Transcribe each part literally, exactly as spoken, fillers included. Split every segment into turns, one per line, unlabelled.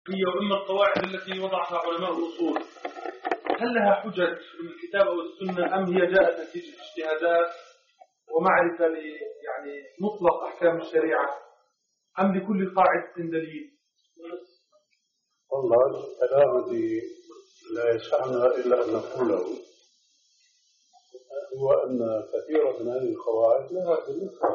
هي وإما القواعد التي وضعها علماء الأصول، هل لها حجج من الكتاب أو السنة أم هي جاءت نتيجة اجتهادات ومعرفة يعني مطلق أحكام الشريعة، أم لكل قاعدة دليل؟
والله الكلام الذي لا يسعنا إلا أن نقوله هو أن كثيرا من هذه القواعد لها بالنسبة،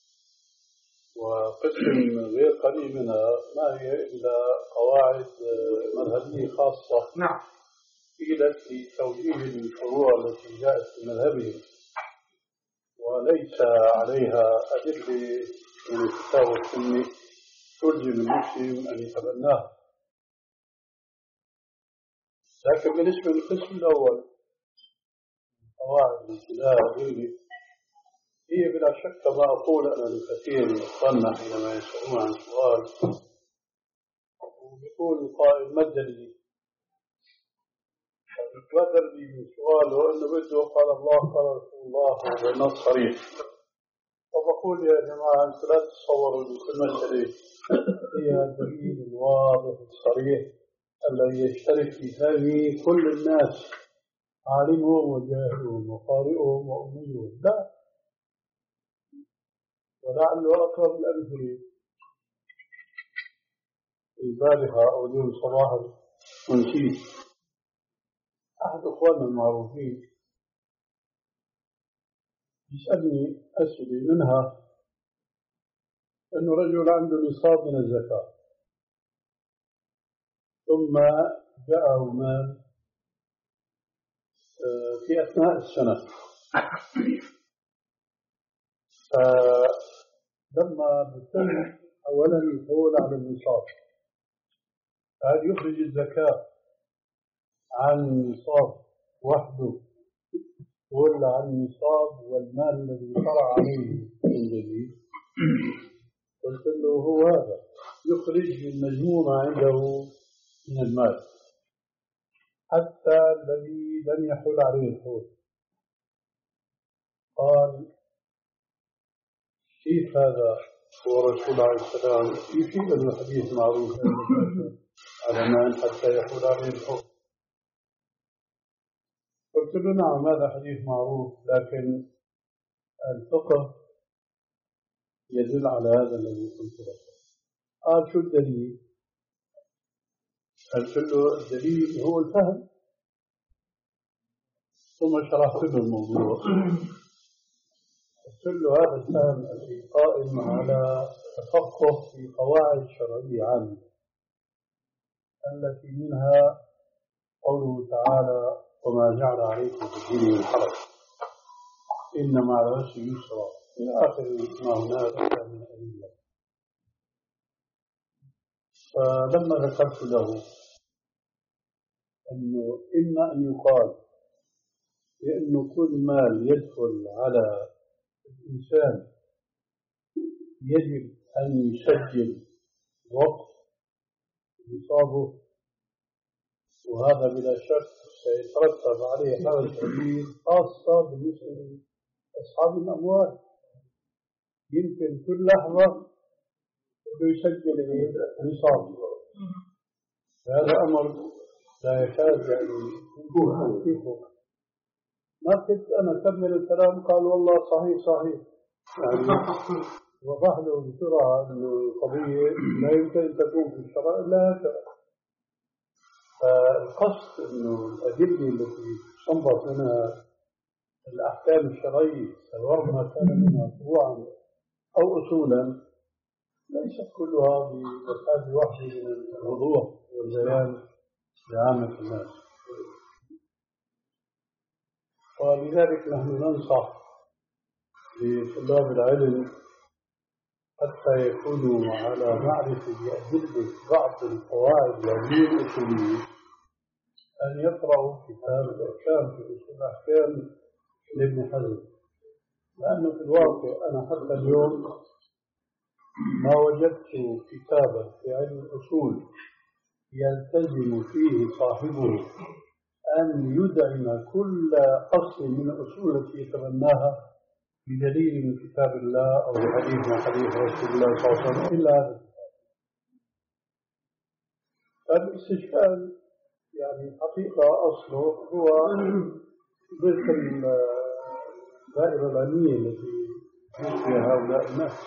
وقسم غير قليل منها ما هي إلا قواعد مذهبية خاصة.
نعم.
قيلت في توجيه الفروع التي جاءت في مذهبهم وليس عليها أدلة من الكتاب والسنة تلزم المسلم أن يتبناها. لكن بالنسبة للقسم الأول قواعد الابتداء غيره، هي بلا شك ما أقول أنا لكثير من إخواننا حينما يسألون عن سؤال ويقول القائل ما الدليل؟ يتبادر لي من سؤال وأنه بده قال الله قال رسول الله بالنص صريح، فبقول يا جماعة أنتم لا تتصوروا أن كل مسألة هي دليل واضح صريح الذي يشترك في هذه كل الناس عالمهم وجاهلهم وقارئهم وأميهم، لا. ولعل أقرب الأمثلة البارحة أو اليوم صباحا ونسيت أحد أخواننا المعروفين يسألني أسئلة، منها أنه رجل عنده نصاب من الزكاة ثم جاءه مال في أثناء السنة، فلما بتم أولا يقول على النصاب، هل يخرج الزكاة عن النصاب وحده ولا عن النصاب والمال الذي طلع عليه من جديد؟ قلت له هو هذا، يخرج المجموع عنده من المال حتى الذي لم يحل عليه الحول. قال كيف هذا؟ هو الرسول عليه السلام يفيد الحديث معروف على مال حتى يحل عليه الحول. قلت له نعم هذا حديث معروف، لكن الفقه يدل على هذا الذي قلت له. قال شو الدليل؟ قلت له الدليل هو الفهم، ثم شرحت له الموضوع. قلت له هذا الفهم الذي قائم على تفقه في قواعد شرعية عامة التي منها قوله تعالى وما جعل عليكم في الدين من حرج إن مع العسر يسرا إلى آخر ما هناك من أدلة. فلما ذكرت له أنه إما أن يقال بأنه كل مال يدخل على الإنسان يجب أن يسجل وقت نصابه، وهذا بلا شك سيترتب عليه حرج كبير خاصة بالنسبة لأصحاب الأموال. يمكن كل لحظة يسجل نصابه، هذا أمر لا يكاد يعني يكون حقيقه. ما كنت أنا أكمل الكلام قال والله صحيح صحيح، يعني وضح له بسرعة أن القضية لا يمكن أن تكون في الشرع إلا هكذا. فالقصد أنه الأدلة التي تستنبط منها الأحكام الشرعية سواء ما كان منها فروعا أو أصولا ليست كلها بمثابة واحدة من الوضوح والبيان لعامة الناس. ولذلك نحن ننصح لطلاب العلم حتى يكونوا على معرفة بأدلة بعض القواعد العلمية الأصولية أن يقرأوا كتاب الأحكام في أصول الأحكام لابن حزم، لأنه في الواقع أنا حتى اليوم ما وجدت كتابا في علم الأصول يلتزم فيه صاحبه أن يدعم كل أصل من الأصول التي يتبناها بدليل من كتاب الله أو حديث من حديث رسول الله صلى الله عليه وسلم إلا هذا الكتاب. الاستشكال يعني حقيقة أصله هو ضد الدائرة العلمية التي فيها هؤلاء الناس.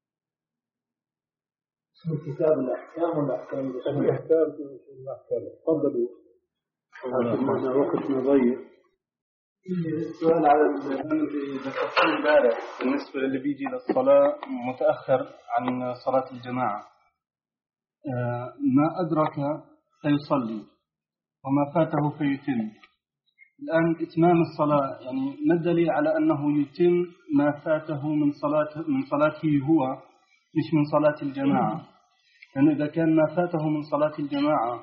اسم كتاب الأحكام والأحكام
الأحكام في الأحكام. تفضلوا. هذا وقتنا ضيق.
السؤال على الذي ذكرته امبارح بالنسبة للي بيجي للصلاة متأخر عن صلاة الجماعة، ما أدرك فيصلي وما فاته فيتم. الآن إتمام الصلاة يعني ما الدليل على أنه يتم ما فاته من صلاة من صلاته هو مش من صلاة الجماعة؟ لأن إذا كان ما فاته من صلاة الجماعة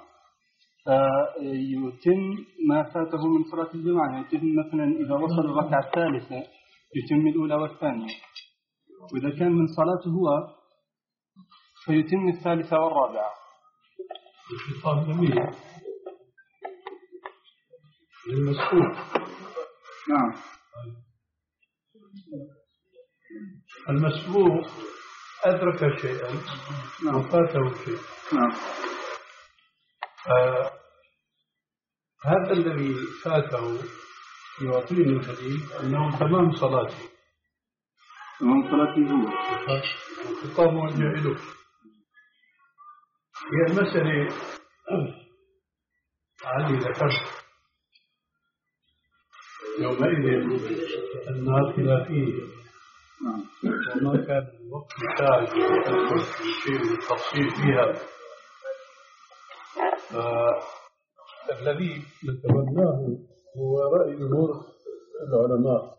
فيتم ما فاته من صلاة الجماعة، يتم مثلا إذا وصل الركعة الثالثة يتم الأولى والثانية، وإذا كان من صلاته هو فيتم الثالثة والرابعة.
الخطاب جميل المسؤول.
نعم.
المسبوق أدرك شيئا وفاته شيء.
نعم.
آه هذا الذي فاته يعطيني الحديث أنه تمام صلاته.
تمام صلاته هو.
الخطاب موجه له. هي المسألة علي ذكرت يومئذ أنها خلافية وما كان الوقت يحتاج أدخل في شيء من التفصيل فيها. فالذي نتبناه هو رأي جمهور العلماء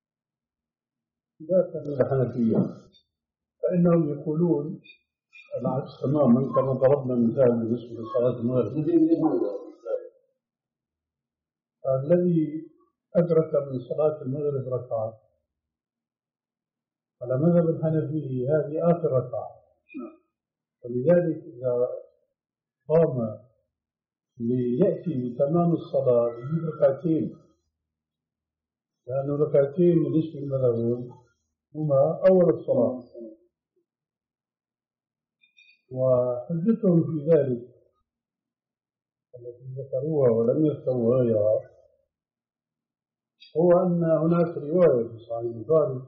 لا كان الحنفية، فإنهم يقولون العكس تماما كما ضربنا مثال بالنسبة لصلاة المغرب. الذي أدرك من صلاة المغرب ركعة على مذهب الحنفي هذه آخر ركعة، ولذلك إذا قام ليأتي بتمام الصلاة يجيب ركعتين، لأن ركعتين بالنسبة للمذهب هما أول الصلاة. وحجتهم في ذلك التي ذكروها ولم يذكروا غيرها هو أن هناك رواية في صحيح البخاري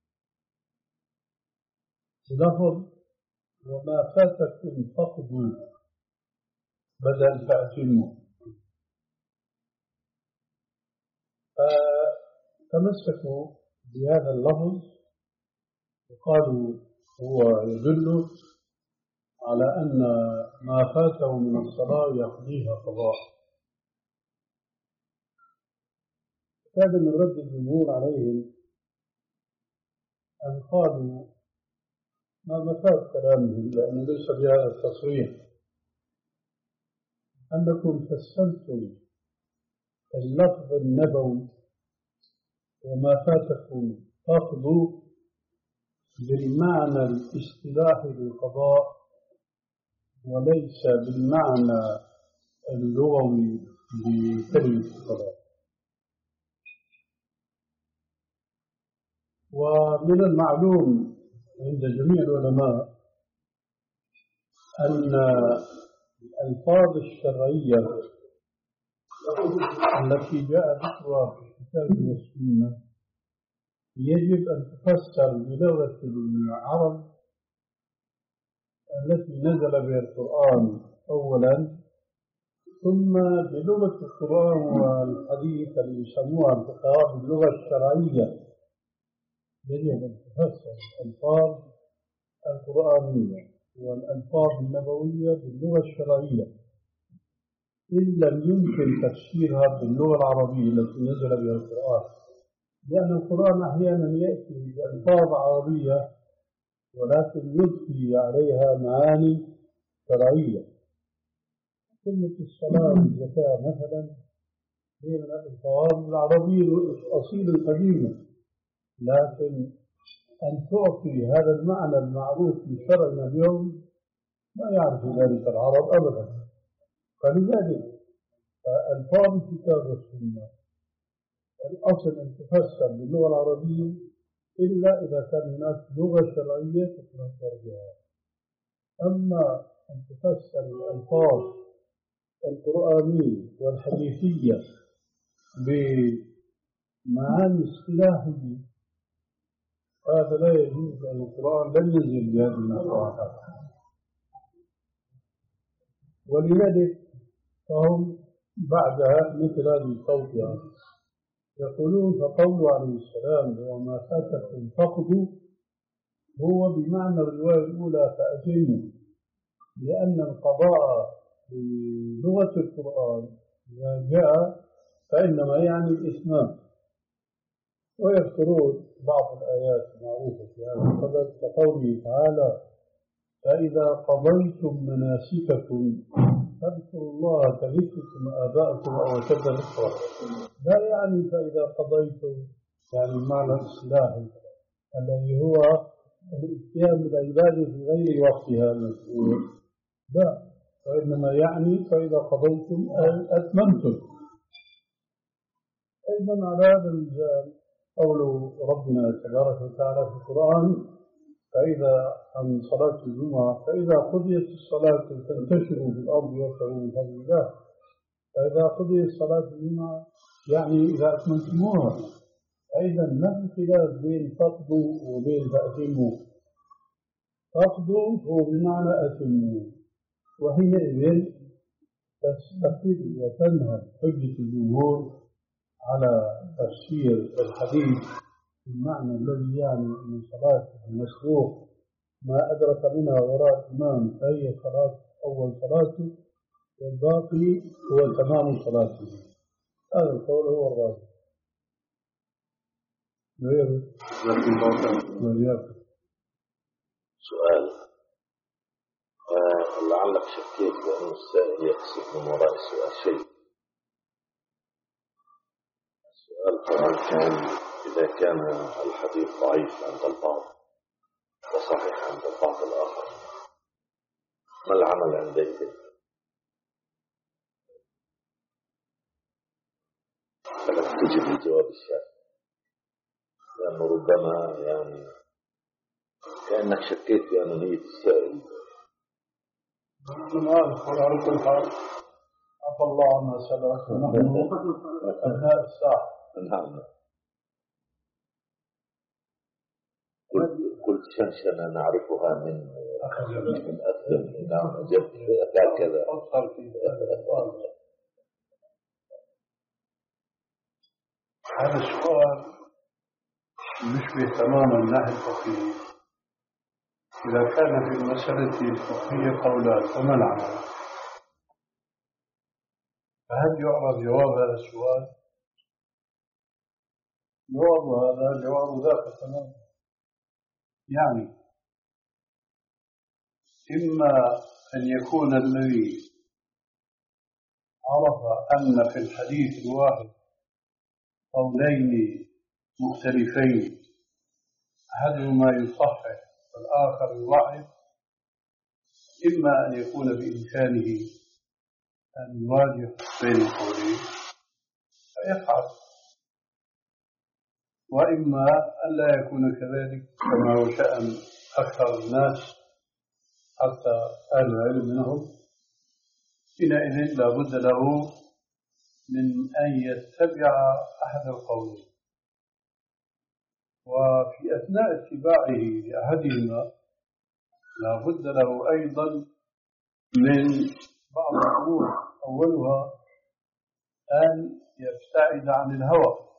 بلفظ وما فاتكم فقدوا بدل فأتموا، فتمسكوا بهذا اللفظ وقالوا هو يدل على أن ما فاته من الصلاة يقضيها قضاء. كان من رد الجمهور عليهم أن قالوا ما مفاد كلامهم لأنه ليس بهذا التصريح، أنكم فسرتم اللفظ النبوي وما فاتكم فاقضوا بالمعنى الاصطلاحي للقضاء وليس بالمعنى اللغوي لكلمة القضاء. ومن المعلوم عند جميع العلماء أن الألفاظ الشرعية التي جاء ذكرها في الكتاب والسنة يجب أن تفسر بلغة العرب التي نزل بها القرآن أولا، ثم بلغة القرآن والحديث اللي يسموها الفقهاء باللغة الشرعية. يجب أن تفسر الألفاظ القرآنية والألفاظ النبوية باللغة الشرعية، إن لم يمكن تفسيرها باللغة العربية التي نزل بها القرآن، لأن القرآن أحيانا يأتي بألفاظ عربية ولكن يضفي عليها معاني شرعية. كلمة الصلاة والزكاة مثلا هي من الألفاظ العربية الأصيلة القديمة، لكن أن تعطي هذا المعنى المعروف في شرعنا اليوم ما يعرف ذلك العرب أبدا. فلذلك ألفاظ الكتاب والسنة الأصل أن تفسر باللغة العربية إلا إذا كان هناك لغة شرعية تتفسر بها. أما أن تفسر الألفاظ القرآنية والحديثية بمعاني اصطلاحية، هذا لا يجوز، لأن القرآن لم ينزل بهذه المصطلحات. ولذلك فهم بعدها مثل هذه التوطئة يقولون فقوله عليه السلام وما فاتكم فقدوا هو بمعنى الرواية الأولى فأتموا، لأن القضاء بلغة القرآن إذا جاء فإنما يعني الإتمام. ويذكرون بعض الآيات المعروفة في هذا الصدد كقوله تعالى فإذا قضيتم مناسككم فاذكروا الله كذكركم آباءكم أو أشد ذكرا. لا يعني فإذا قضيتم يعني المعنى الإصلاحي الذي هو الاتيان بالعبادة في غير وقتها المسؤول، لا، وإنما يعني فإذا قضيتم أتممتم. أيضا على هذا المجال قول ربنا تبارك وتعالى في القرآن فإذا عن صلاة الجمعة فإذا قضيت الصلاة فانتشروا في الأرض وابتغوا من فضل الله. فإذا قضيت صلاة الجمعة يعني إذا أتممتموها. أيضا نفس خلاف بين فقدوا وبين فأتموا. فقدوا هو بمعنى أتموا، وحينئذ تستقل وتنهى حجة الجمهور على تفسير الحديث بالمعنى الذي يعني من صلاة المسبوق ما أدرك منها وراء الإمام فهي صلاة أول صلاته والباقي هو تمام صلاته. هذا القول هو الراجح.
سؤال آه لعلك شكيت بأن السائل يقصد من وراء السؤال شيء. السؤال طبعا كان إذا كان الحديث ضعيف عند البعض وصحيح عند البعض الآخر ما العمل عندئذ؟ فلك تجد الجواب الشافي، لأنه ربما يعني كأنك شكيت في أنانية السائل.
نحن نعرف على كل حال عفى الله عما سلف ونحن أبناء الساعة.
نعم. قلت شنشنة نعرفها من من أثر. نعم جد هكذا.
هذا السؤال مشبه تماما الناحية الفقهية. إذا كان في المسألة الفقهية قولان فما العمل؟ فهل يعرف جواب هذا السؤال؟ جواب هذا جواب ذاك تماما. يعني إما أن يكون الذي عرف أن في الحديث الواحد قولين مختلفين أحدهما يصحح والآخر يضعف، إما أن يكون بإمكانه أن يواجه بين القولين فيفعل، وإما أن لا يكون كذلك كما هو شأن أكثر الناس حتى أهل العلم منهم. حينئذ لا بد له من أن يتبع أحد القولين، وفي أثناء اتباعه لأحدهما لا بد له أيضا من بعض الأمور، أولها أن يبتعد عن الهوى،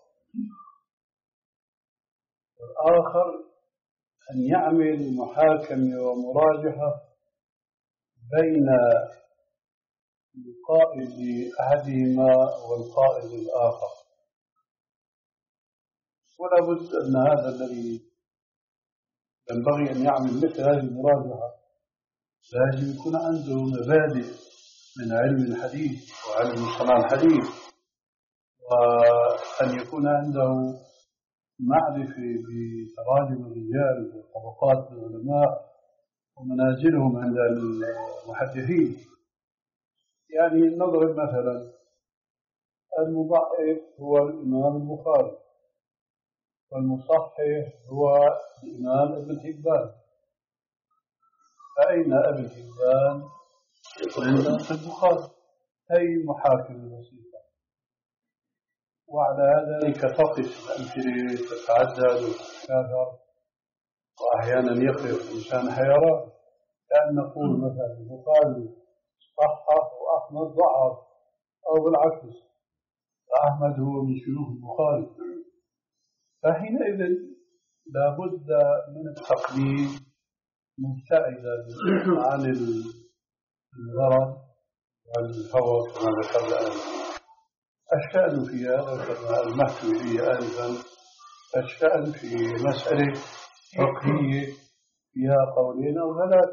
والآخر أن يعمل محاكمة ومراجحة بين القائل لأحدهما والقائل للآخر. ولا بد أن هذا الذي ينبغي أن يعمل مثل هذه المراجعة لازم يكون عنده مبادئ من علم الحديث وعلم مصطلح الحديث، وأن يكون عنده معرفة بتراجم الرجال وطبقات العلماء ومنازلهم عند المحدثين. يعني نضرب مثلا المضعف هو الإمام البخاري والمصحح هو الإمام ابن حبان، فأين ابن حبان؟ عند البخاري. أي محاكم بسيطة. وعلى ذلك تقف الأمثلة تتعدد وتتكاثر، وأحيانا يخلق الإنسان حيران، كأن نقول مثلا البخاري صحح وأحمد ضعف، أو بالعكس أحمد هو من شيوخ البخاري. فحينئذ لابد من التقليد مبتعدا عن الغرض والهوى كما ذكرنا آنفا. الشأن في هذا كما المحت به آنفا، الشأن في مسألة فقهية فيها قولين أو ثلاث،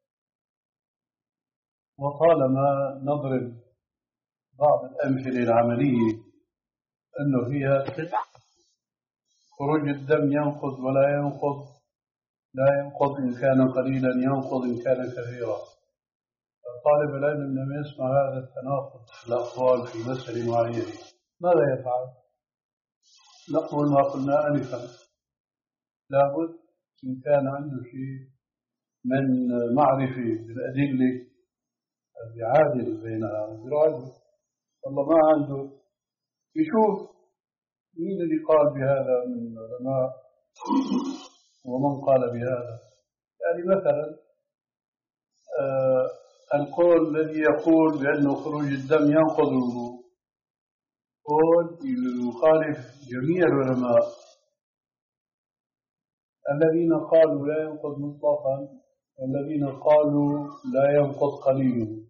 وطالما نضرب بعض الأمثلة العملية أنه فيها خروج الدم ينقض ولا ينقض، لا ينقض إن كان قليلا، ينقض إن كان كثيرا. طالب العلم لما يسمع هذا التناقض في الأقوال في مسألة معينة ماذا يفعل؟ نقول ما قلنا آنفا، لابد إن كان عنده شيء من معرفة بالأدلة يعادل بينها وبيراجع. والله ما عنده يشوف مين اللي قال بهذا من العلماء ومن قال بهذا. يعني مثلا آه القول الذي يقول بأنه خروج الدم ينقض الوضوء قول يخالف جميع العلماء الذين قالوا لا ينقض مطلقا والذين قالوا لا ينقض قليله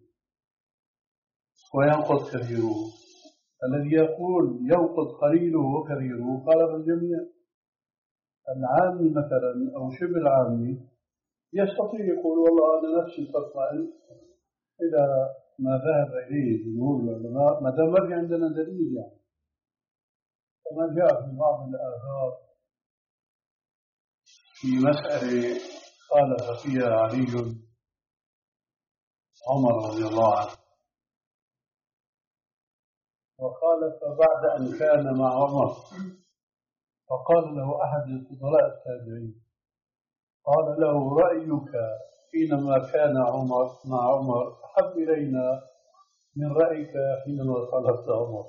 وينقض كثيره. الذي يقول ينقض قليله وكثيره خالف الجميع. العامي مثلا أو شبه العامي يستطيع يقول والله أنا نفسي تطمئن إلى ما ذهب إليه جمهور العلماء ما دام ما في عندنا دليل. يعني كما جاء في بعض الآثار في مسألة خالف فيها علي عمر رضي الله عنه، وخالف بعد أن كان مع عمر، فقال له أحد الفضلاء التابعين قال له رأيك حينما كان عمر مع عمر أحب إلينا من رأيك حينما خالفت عمر.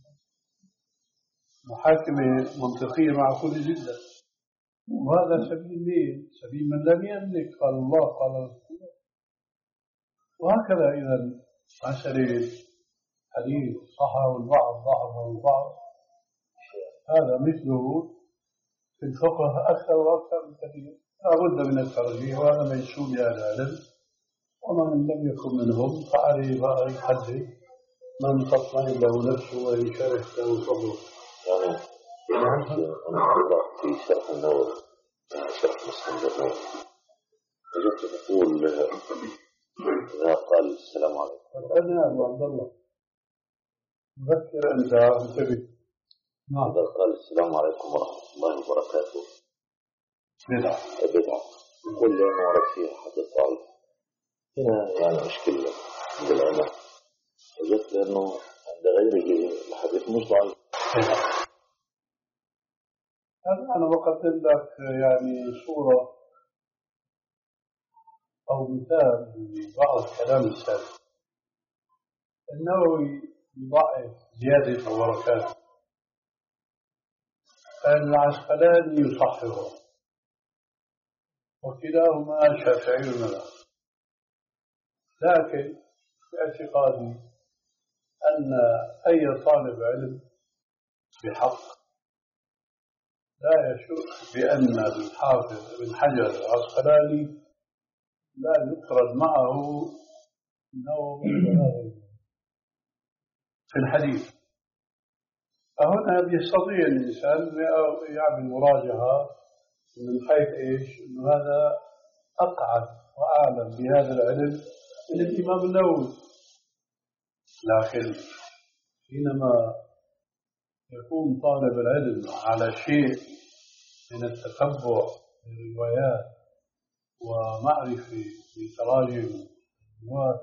محاكمة منطقية معقولة جدا. وهذا سبيل مين؟ سبيل من لم يملك قال الله قال رسول الله. وهكذا إذا مسألة حديث صحه البعض ضعفه البعض هذا مثله في الفقه أكثر وأكثر من كثير. لا بد من الترجيح، وهذا منسوب لأهل العلم، ومن لم يكن منهم فعليه رأي حده من تطمئن له نفسه ويشارك له صبره.
يعني أنا قرأت في شرح النووي شرح مسلم النووي وجدت تقول إذا قال السلام عليكم
أنا أبو عبد الله مذكر أنت انتبه.
نعم. إذا قال السلام عليكم ورحمة الله وبركاته
بدعة
بدعة يقول لي أنا ورد فيها حديث ضعيف. هنا يعني مشكلة عند العلماء، وجدت لأنه عند غيره الحديث مش ضعيف.
هذا أنا بقدم لك يعني صورة أو مثال لبعض كلام السلف. النووي يضعف زيادة البركات، العسقلاني يصححه، وكلاهما شافعي مذهب. لكن باعتقادي أن أي طالب علم بحق لا يشك بأن الحافظ ابن حجر العسقلاني لا يفرد معه النووي في الحديث. فهنا بيستطيع الإنسان يعمل مراجعة من حيث إيش؟ إنه هذا أقعد وأعلم بهذا العلم من الإمام النووي. لكن حينما يكون طالب العلم على شيء من التتبع للروايات ومعرفة بتراجم الرواة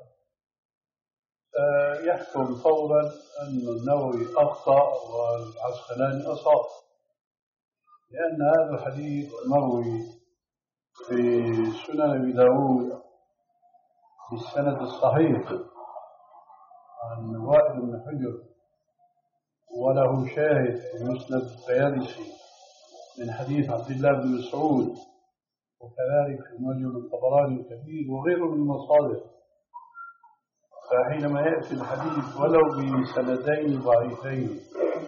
يحكم فورا أن النووي أخطأ والعسقلاني أصاب، لأن هذا الحديث مروي في سنن أبي داود بالسند الصحيح عن وائل بن حجر، وله شاهد في مسند الطيالسي من حديث عبد الله بن مسعود، وكذلك في معجم الطبراني الكبير وغيره من المصادر. فحينما يأتي الحديث ولو بسندين ضعيفين،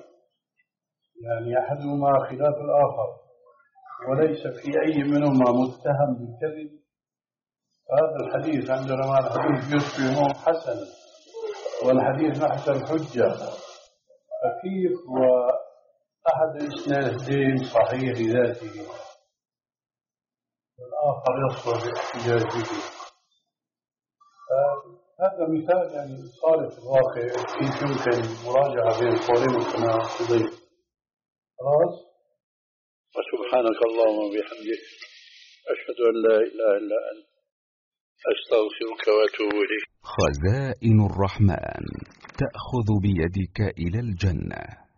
يعني أحدهما خلاف الآخر وليس في أي منهما متهم بالكذب، فهذا الحديث عند علماء الحديث يصبح حسنا، والحديث محت الحجة. فكيف وأحد الإسنادين صحيح لذاته والآخر يصبح بالاحتجاج به؟ هذا مثال يعني صار في الواقع، كيف يمكن مراجعة بين قولين كما تضيف. خلاص،
وسبحانك اللهم وبحمدك أشهد أن لا إله إلا أنت أستغفرك وأتوب إليك.
خزائن الرحمن تأخذ بيدك إلى الجنة.